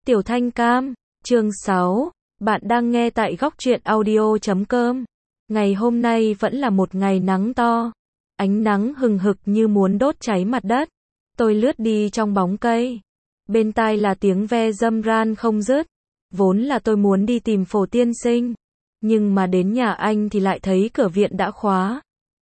Tiểu Thanh Cam, chương 6, bạn đang nghe tại góc truyện audio.com. Ngày hôm nay vẫn là một ngày nắng to, ánh nắng hừng hực như muốn đốt cháy mặt đất. Tôi lướt đi trong bóng cây, bên tai là tiếng ve râm ran không dứt. Vốn là tôi muốn đi tìm Phổ tiên sinh, nhưng mà đến nhà anh thì lại thấy cửa viện đã khóa.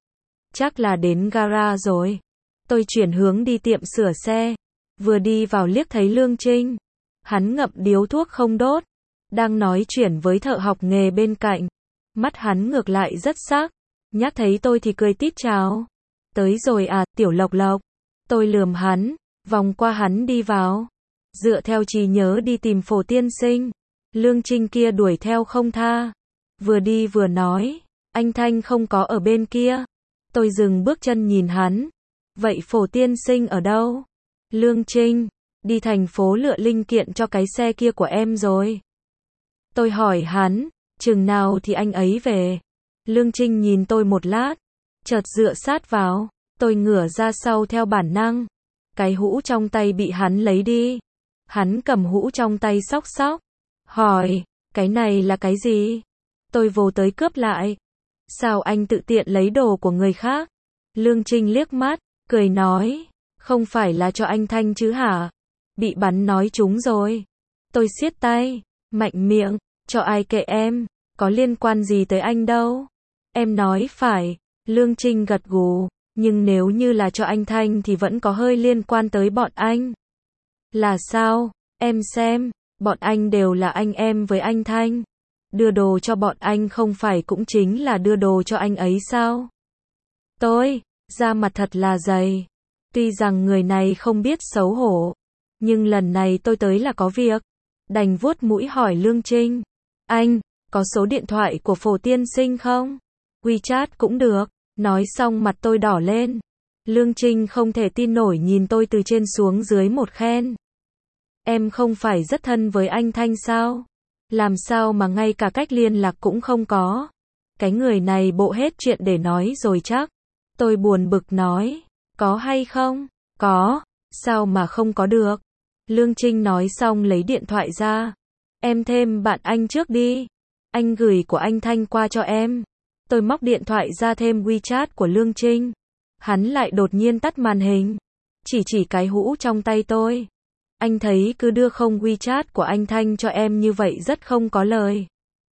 Chắc là đến gara rồi. Tôi chuyển hướng đi tiệm sửa xe, vừa đi vào liếc thấy Lương Trinh. Hắn ngậm điếu thuốc không đốt, đang nói chuyện với thợ học nghề bên cạnh. Mắt hắn ngược lại rất sắc, nhắc thấy tôi thì cười tít chào. Tới rồi à, Tiểu Lộc Lộc. Tôi lườm hắn, vòng qua hắn đi vào. Dựa theo trí nhớ đi tìm Phổ tiên sinh. Lương Trinh kia đuổi theo không tha. Vừa đi vừa nói, anh Thanh không có ở bên kia. Tôi dừng bước chân nhìn hắn. Vậy Phổ tiên sinh ở đâu? Lương Trinh, đi thành phố lựa linh kiện cho cái xe kia của em rồi. Tôi hỏi hắn, chừng nào thì anh ấy về? Lương Trinh nhìn tôi một lát, chợt dựa sát vào. Tôi ngửa ra sau theo bản năng. Cái hũ trong tay bị hắn lấy đi. Hắn cầm hũ trong tay xóc xóc, hỏi, cái này là cái gì? Tôi vồ tới cướp lại. Sao anh tự tiện lấy đồ của người khác? Lương Trinh liếc mắt, cười nói, không phải là cho anh Thanh chứ hả? Bị bắn nói trúng rồi. Tôi siết tay, mạnh miệng, cho ai kệ em, có liên quan gì tới anh đâu. Em nói phải. Lương Trinh gật gù, nhưng nếu như là cho anh Thanh thì vẫn có hơi liên quan tới bọn anh. Là sao? Em xem, bọn anh đều là anh em với anh Thanh. Đưa đồ cho bọn anh không phải cũng chính là đưa đồ cho anh ấy sao? Tôi, da mặt thật là dày. Tuy rằng người này không biết xấu hổ, nhưng lần này tôi tới là có việc. Đành vuốt mũi hỏi Lương Trinh. Anh, có số điện thoại của Phổ tiên sinh không? WeChat cũng được. Nói xong mặt tôi đỏ lên. Lương Trinh không thể tin nổi nhìn tôi từ trên xuống dưới một khen. Em không phải rất thân với anh Thanh sao? Làm sao mà ngay cả cách liên lạc cũng không có? Cái người này bộ hết chuyện để nói rồi chắc. Tôi buồn bực nói. Có hay không? Có. Sao mà không có được? Lương Trinh nói xong lấy điện thoại ra. Em thêm bạn anh trước đi. Anh gửi của anh Thanh qua cho em. Tôi móc điện thoại ra thêm WeChat của Lương Trinh. Hắn lại đột nhiên tắt màn hình. Chỉ cái hũ trong tay tôi. Anh thấy cứ đưa không WeChat của anh Thanh cho em như vậy rất không có lời.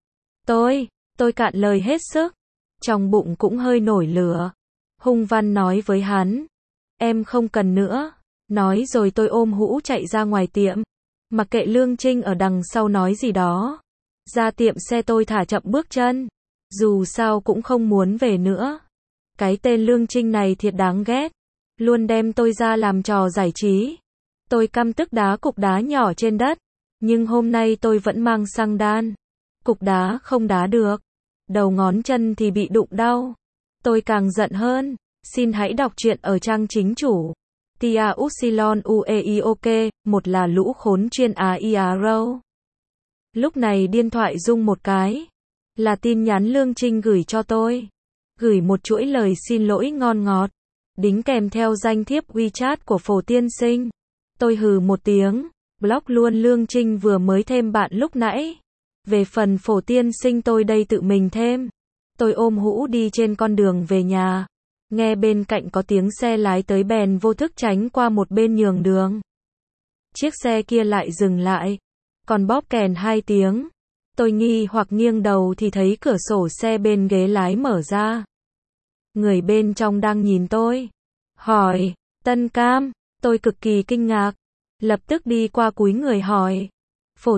Tôi cạn lời hết sức. Trong bụng cũng hơi nổi lửa. Hung văn nói với hắn. Em không cần nữa. Nói rồi tôi ôm hũ chạy ra ngoài tiệm. Mặc kệ Lương Trinh ở đằng sau nói gì đó. Ra tiệm xe tôi thả chậm bước chân. Dù sao cũng không muốn về nữa. Cái tên Lương Trinh này thiệt đáng ghét. Luôn đem tôi ra làm trò giải trí. Tôi căm tức đá cục đá nhỏ trên đất. Nhưng hôm nay tôi vẫn mang xăng đan. Cục đá không đá được. Đầu ngón chân thì bị đụng đau. Tôi càng giận hơn. Xin hãy đọc truyện ở trang chính chủ. Tia Upsilon Ueok, một là lũ khốn chuyên AIRO. Lúc này điện thoại rung một cái. Là tin nhắn Lương Trinh gửi cho tôi. Gửi một chuỗi lời xin lỗi ngon ngọt. Đính kèm theo danh thiếp WeChat của Phổ tiên sinh. Tôi hừ một tiếng. Block luôn Lương Trinh vừa mới thêm bạn lúc nãy. Về phần Phổ tiên sinh tôi đây tự mình thêm. Tôi ôm hũ đi trên con đường về nhà. Nghe bên cạnh có tiếng xe lái tới bèn vô thức tránh qua một bên nhường đường. Chiếc xe kia lại dừng lại. Còn bóp kèn 2 tiếng. Tôi nghi hoặc nghiêng đầu thì thấy cửa sổ xe bên ghế lái mở ra. Người bên trong đang nhìn tôi. Hỏi, Tân Cam, tôi cực kỳ kinh ngạc. Lập tức đi qua cúi người hỏi. Phổ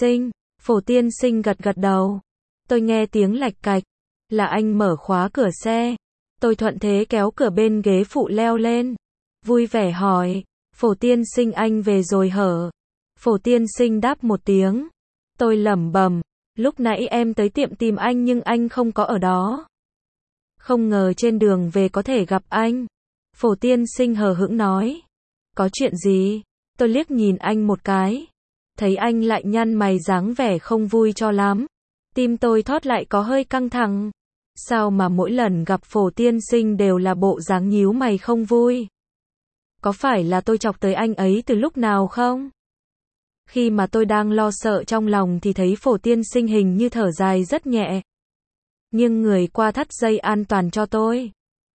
tiên sinh gật gật đầu. Tôi nghe tiếng lạch cạch. Là anh mở khóa cửa xe. Tôi thuận thế kéo cửa bên ghế phụ leo lên. Vui vẻ hỏi, Phổ tiên sinh anh về rồi hở? Phổ tiên sinh đáp một tiếng. Tôi lẩm bẩm, lúc nãy em tới tiệm tìm anh nhưng anh không có ở đó. Không ngờ trên đường về có thể gặp anh. Phổ tiên sinh hờ hững nói. Có chuyện gì? Tôi liếc nhìn anh một cái. Thấy anh lại nhăn mày dáng vẻ không vui cho lắm. Tim tôi thót lại có hơi căng thẳng. Sao mà mỗi lần gặp Phổ tiên sinh đều là bộ dáng nhíu mày không vui? Có phải là tôi chọc tới anh ấy từ lúc nào không? Khi mà tôi đang lo sợ trong lòng thì thấy Phổ tiên sinh hình như thở dài rất nhẹ. Nhưng người qua thắt dây an toàn cho tôi.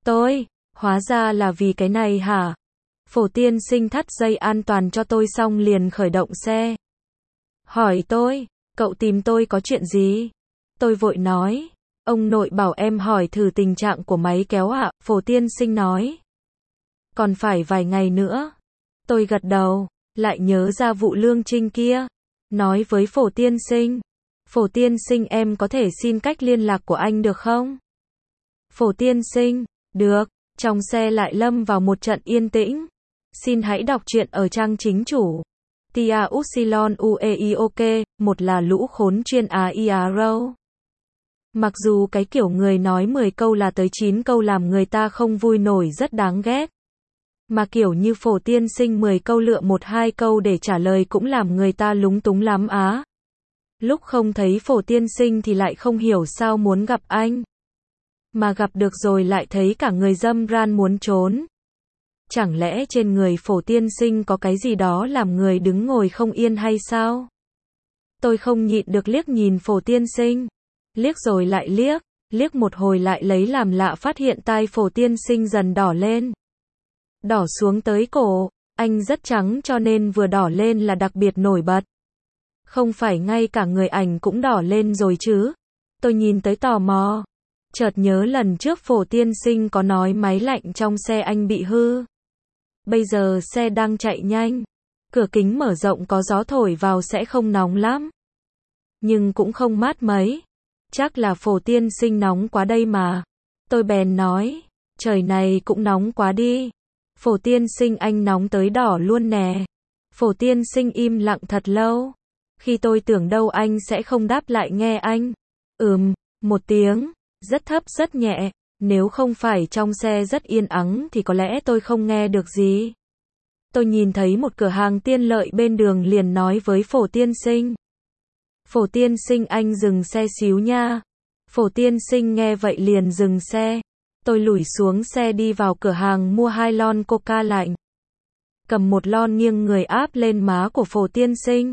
Hóa ra là vì cái này hả? Phổ tiên sinh thắt dây an toàn cho tôi xong liền khởi động xe. Hỏi tôi, cậu tìm tôi có chuyện gì? Tôi vội nói, ông nội bảo em hỏi thử tình trạng của máy kéo ạ. Phổ tiên sinh nói, còn phải vài ngày nữa. Tôi gật đầu, lại nhớ ra vụ Lương Trinh kia. Nói với Phổ tiên sinh, Phổ tiên sinh em có thể xin cách liên lạc của anh được không? Phổ tiên sinh, được. Trong xe lại lâm vào một trận yên tĩnh. Xin hãy đọc truyện ở trang chính chủ. Tia Upsilon Ueok, một là lũ khốn chuyên AIRO. Mặc dù cái kiểu người nói 10 câu là tới 9 câu làm người ta không vui nổi rất đáng ghét. Mà kiểu như Phổ tiên sinh 10 câu lựa 1-2 câu để trả lời cũng làm người ta lúng túng lắm á. Lúc không thấy Phổ tiên sinh thì lại không hiểu sao muốn gặp anh. Mà gặp được rồi lại thấy cả người dâm ran muốn trốn. Chẳng lẽ trên người Phổ tiên sinh có cái gì đó làm người đứng ngồi không yên hay sao? Tôi không nhịn được liếc nhìn Phổ tiên sinh. Liếc rồi lại liếc một hồi lại lấy làm lạ phát hiện tai Phổ tiên sinh dần đỏ lên. Đỏ xuống tới cổ, anh rất trắng cho nên vừa đỏ lên là đặc biệt nổi bật. Không phải ngay cả người ảnh cũng đỏ lên rồi chứ? Tôi nhìn tới tò mò. Chợt nhớ lần trước Phổ tiên sinh có nói máy lạnh trong xe anh bị hư. Bây giờ xe đang chạy nhanh. Cửa kính mở rộng có gió thổi vào sẽ không nóng lắm. Nhưng cũng không mát mấy. Chắc là Phổ tiên sinh nóng quá đây mà. Tôi bèn nói, trời này cũng nóng quá đi. Phổ tiên sinh anh nóng tới đỏ luôn nè. Phổ tiên sinh im lặng thật lâu. Khi tôi tưởng đâu anh sẽ không đáp lại nghe anh. Một tiếng, rất thấp rất nhẹ. Nếu không phải trong xe rất yên ắng thì có lẽ tôi không nghe được gì. Tôi nhìn thấy một cửa hàng tiện lợi bên đường liền nói với Phổ tiên sinh. Phổ tiên sinh anh dừng xe xíu nha. Phổ tiên sinh nghe vậy liền dừng xe. Tôi lủi xuống xe đi vào cửa hàng mua 2 lon coca lạnh. Cầm một lon nghiêng người áp lên má của Phổ tiên sinh.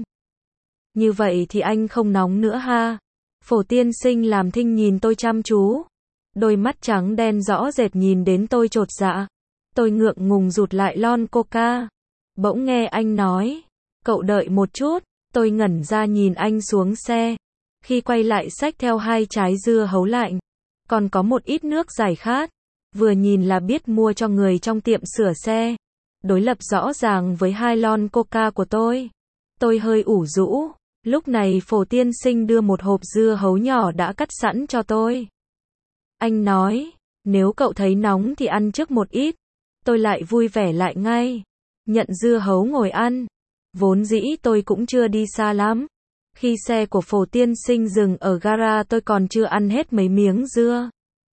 Như vậy thì anh không nóng nữa ha. Phổ tiên sinh làm thinh nhìn tôi chăm chú. Đôi mắt trắng đen rõ rệt nhìn đến tôi chột dạ. Tôi ngượng ngùng rụt lại lon coca. Bỗng nghe anh nói, cậu đợi một chút. Tôi ngẩn ra nhìn anh xuống xe. Khi quay lại xách theo 2 trái dưa hấu lạnh. Còn có một ít nước giải khát. Vừa nhìn là biết mua cho người trong tiệm sửa xe. Đối lập rõ ràng với 2 lon coca của tôi. Tôi hơi ủ rũ. Lúc này Phổ tiên sinh đưa một hộp dưa hấu nhỏ đã cắt sẵn cho tôi. Anh nói, nếu cậu thấy nóng thì ăn trước một ít. Tôi lại vui vẻ lại ngay. Nhận dưa hấu ngồi ăn. Vốn dĩ tôi cũng chưa đi xa lắm. Khi xe của Phổ tiên sinh dừng ở gara tôi còn chưa ăn hết mấy miếng dưa.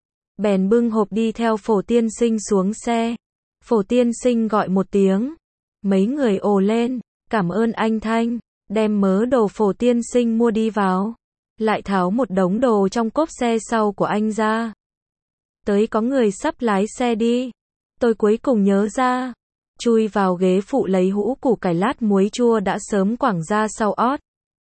Bèn bưng hộp đi theo Phổ tiên sinh xuống xe. Phổ tiên sinh gọi một tiếng. Mấy người ồ lên, cảm ơn anh Thanh. Đem mớ đồ Phổ tiên sinh mua đi vào. Lại tháo một đống đồ trong cốp xe sau của anh ra. Tới có người sắp lái xe đi. Tôi cuối cùng nhớ ra. Chui vào ghế phụ lấy hũ củ cải lát muối chua đã sớm quẳng ra sau ót.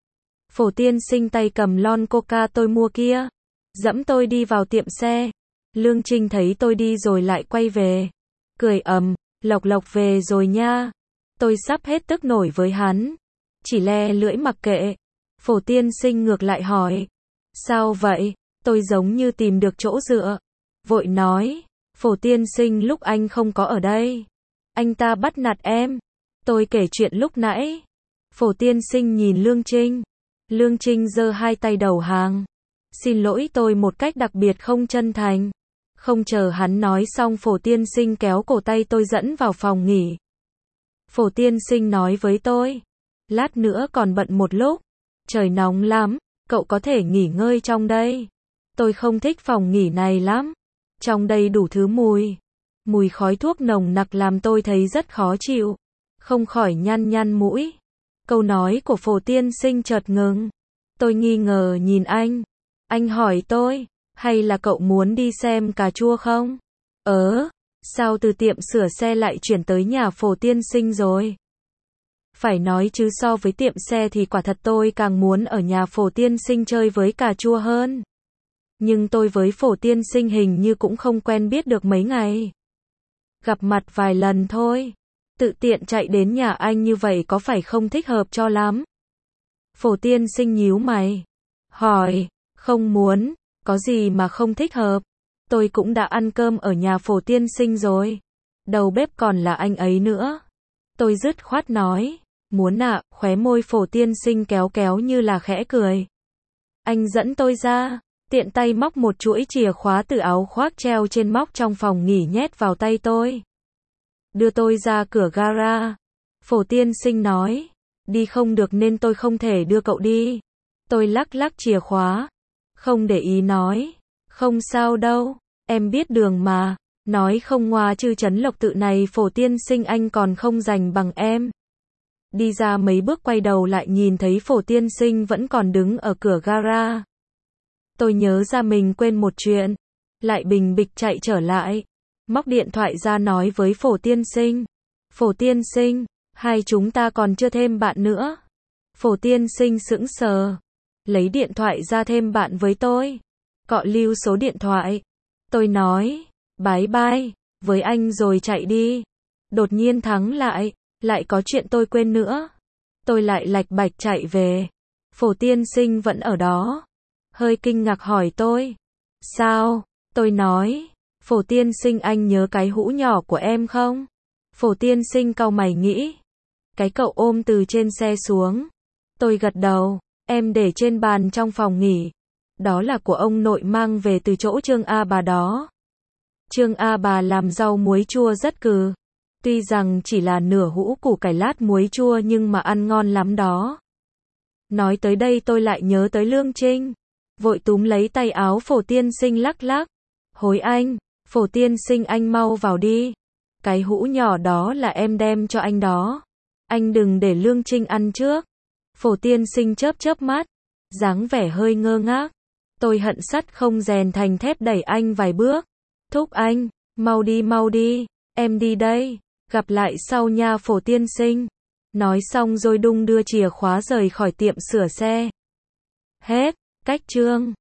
Phổ tiên sinh tay cầm lon coca tôi mua kia. Dẫm tôi đi vào tiệm xe. Lương Trinh thấy tôi đi rồi lại quay về. Cười lộc về rồi nha. Tôi sắp hết tức nổi với hắn. Chỉ le lưỡi mặc kệ. Phổ tiên sinh ngược lại hỏi. Sao vậy? Tôi giống như tìm được chỗ dựa. Vội nói. Phổ tiên sinh lúc anh không có ở đây. Anh ta bắt nạt em. Tôi kể chuyện lúc nãy. Phổ tiên sinh nhìn Lương Trinh. Lương Trinh giơ 2 tay đầu hàng. Xin lỗi tôi một cách đặc biệt không chân thành. Không chờ hắn nói xong Phổ tiên sinh kéo cổ tay tôi dẫn vào phòng nghỉ. Phổ tiên sinh nói với tôi. Lát nữa còn bận một lúc. Trời nóng lắm, cậu có thể nghỉ ngơi trong đây. Tôi không thích phòng nghỉ này lắm. Trong đây đủ thứ mùi. Mùi khói thuốc nồng nặc làm tôi thấy rất khó chịu. Không khỏi nhăn mũi. Câu nói của Phổ tiên sinh chợt ngừng. Tôi nghi ngờ nhìn anh. Anh hỏi tôi, hay là cậu muốn đi xem cà chua không? Sao từ tiệm sửa xe lại chuyển tới nhà Phổ tiên sinh rồi? Phải nói chứ so với tiệm xe thì quả thật tôi càng muốn ở nhà Phổ tiên sinh chơi với cà chua hơn. Nhưng tôi với Phổ tiên sinh hình như cũng không quen biết được mấy ngày. Gặp mặt vài lần thôi. Tự tiện chạy đến nhà anh như vậy có phải không thích hợp cho lắm? Phổ tiên sinh nhíu mày. Hỏi, không muốn, có gì mà không thích hợp? Tôi cũng đã ăn cơm ở nhà Phổ tiên sinh rồi. Đầu bếp còn là anh ấy nữa. Tôi dứt khoát nói. Muốn ạ, khóe môi Phổ tiên sinh kéo kéo như là khẽ cười. Anh dẫn tôi ra, tiện tay móc một chuỗi chìa khóa từ áo khoác treo trên móc trong phòng nghỉ nhét vào tay tôi. Đưa tôi ra cửa gara. Phổ tiên sinh nói. Đi không được nên tôi không thể đưa cậu đi. Tôi lắc lắc chìa khóa. Không để ý nói. Không sao đâu, em biết đường mà. Nói không ngoa chứ Trấn Lộc Tự này Phổ tiên sinh anh còn không rành bằng em. Đi ra mấy bước quay đầu lại nhìn thấy Phổ tiên sinh vẫn còn đứng ở cửa gara. Tôi nhớ ra mình quên một chuyện. Lại bình bịch chạy trở lại. Móc điện thoại ra nói với Phổ tiên sinh. Phổ tiên sinh, hai chúng ta còn chưa thêm bạn nữa. Phổ tiên sinh sững sờ. Lấy điện thoại ra thêm bạn với tôi. Cọ lưu số điện thoại. Tôi nói, bye bye, với anh rồi chạy đi. Đột nhiên thắng lại có chuyện tôi quên nữa. Tôi lại lạch bạch chạy về. Phổ tiên sinh vẫn ở đó. Hơi kinh ngạc hỏi tôi. Sao? Tôi nói, Phổ tiên sinh anh nhớ cái hũ nhỏ của em không? Phổ tiên sinh cau mày nghĩ. Cái cậu ôm từ trên xe xuống. Tôi gật đầu, em để trên bàn trong phòng nghỉ. Đó là của ông nội mang về từ chỗ Trương A Bà đó. Trương A Bà làm rau muối chua rất cừ. Tuy rằng chỉ là nửa hũ củ cải lát muối chua nhưng mà ăn ngon lắm đó. Nói tới đây tôi lại nhớ tới Lương Trinh. Vội túm lấy tay áo Phổ tiên sinh lắc lắc. Hối anh, Phổ tiên sinh anh mau vào đi. Cái hũ nhỏ đó là em đem cho anh đó. Anh đừng để Lương Trinh ăn trước. Phổ tiên sinh chớp chớp mắt. Dáng vẻ hơi ngơ ngác. Tôi hận sắt không rèn thành thép đẩy anh vài bước. Thúc anh, mau đi, em đi đây. Gặp lại sau nha Phổ tiên sinh. Nói xong rồi đung đưa chìa khóa rời khỏi tiệm sửa xe. Hết, cách chương.